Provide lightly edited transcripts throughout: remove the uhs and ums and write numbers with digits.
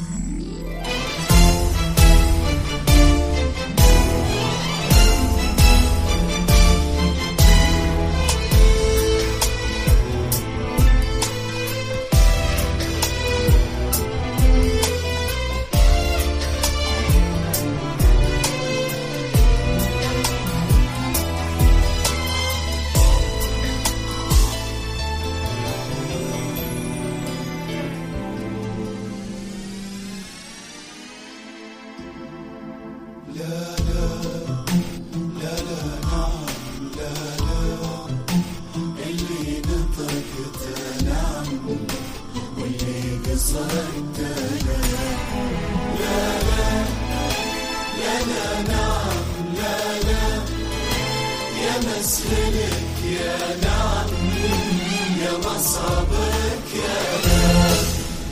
مسهلك يا نعم يا مصعبك يا نعم.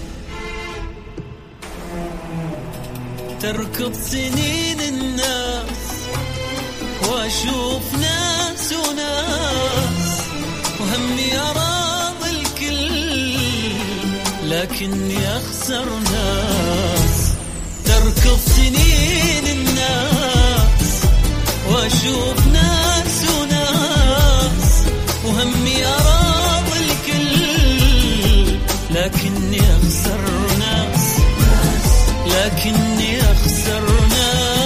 تركض سنين الناس واشوف ناس وناس وهمي اراضي الكل لكني اخسر ناس. تركض سنين الناس واشوف ناس وناس وهمي اراضي الكل لكني اخسر ناس لكني اخسر ناس.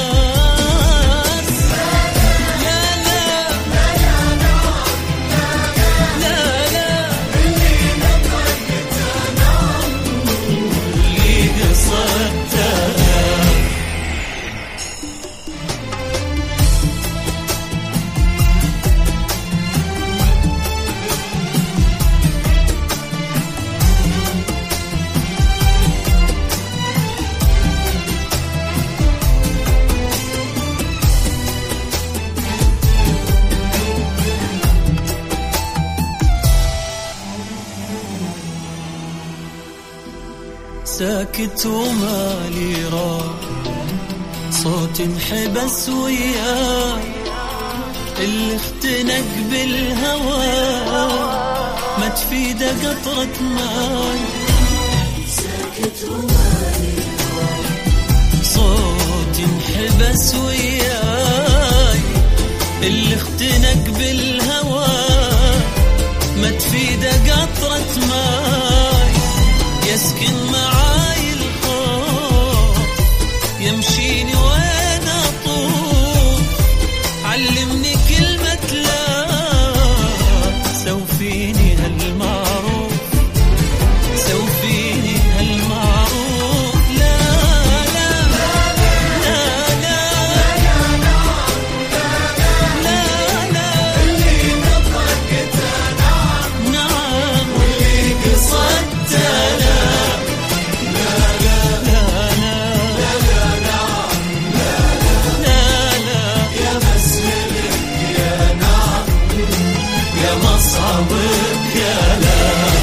ساكت ومالي راح صوت انحبس وياي اللي اختنق بالهوى ما تفيده قطرة ماي. ساكت ومالي راح صوت انحبس وياي اللي اختنق بالهوى ما تفيده قطرة ماي. يسكن معاي الخوف يمشيني وين اطوف علمني كلمة لا سوفيني هالمعروف سوفيني هالمعروف. لا لا لا لا لا لا اللي نطقته نعم نعم واللي قصدته لا. مصعبك يا لا.